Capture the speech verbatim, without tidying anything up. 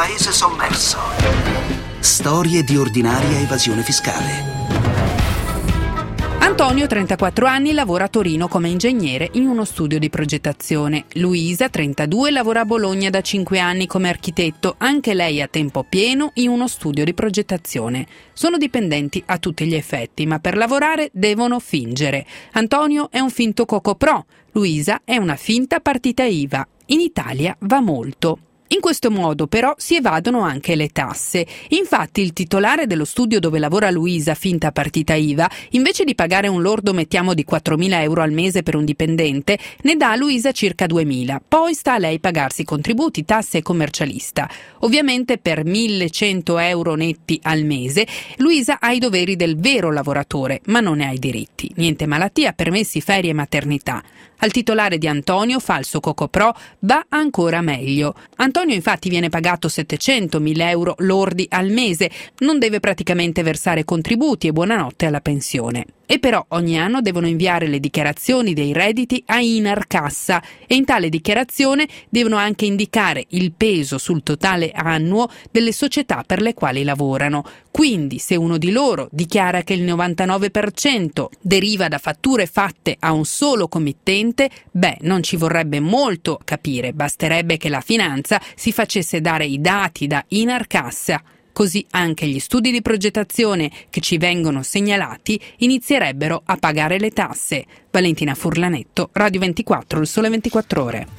paese sommerso. Storie di ordinaria evasione fiscale. Antonio, trentaquattro anni, lavora a Torino come ingegnere in uno studio di progettazione. Luisa, trentadue, lavora a Bologna da cinque anni come architetto, anche lei a tempo pieno in uno studio di progettazione. Sono dipendenti a tutti gli effetti, ma per lavorare devono fingere. Antonio è un finto Cocopro, Luisa è una finta partita I V A. In Italia va molto. In questo modo però si evadono anche le tasse. Infatti il titolare dello studio dove lavora Luisa, finta partita I V A, invece di pagare un lordo mettiamo di quattromila euro al mese per un dipendente, ne dà a Luisa circa duemila. Poi sta a lei pagarsi contributi, tasse e commercialista. Ovviamente per millecento euro netti al mese Luisa ha i doveri del vero lavoratore, ma non ne ha i diritti. Niente malattia, permessi, ferie e maternità. Al titolare di Antonio, falso Cocopro, va ancora meglio. Antonio infatti viene pagato settecentomila euro lordi al mese, non deve praticamente versare contributi e buonanotte alla pensione. E però ogni anno devono inviare le dichiarazioni dei redditi a Inarcassa e in tale dichiarazione devono anche indicare il peso sul totale annuo delle società per le quali lavorano. Quindi se uno di loro dichiara che il novantanove per cento deriva da fatture fatte a un solo committente, beh, non ci vorrebbe molto capire, basterebbe che la finanza si facesse dare i dati da Inarcassa. Così anche gli studi di progettazione che ci vengono segnalati inizierebbero a pagare le tasse. Valentina Furlanetto, Radio ventiquattro, Il Sole ventiquattro Ore.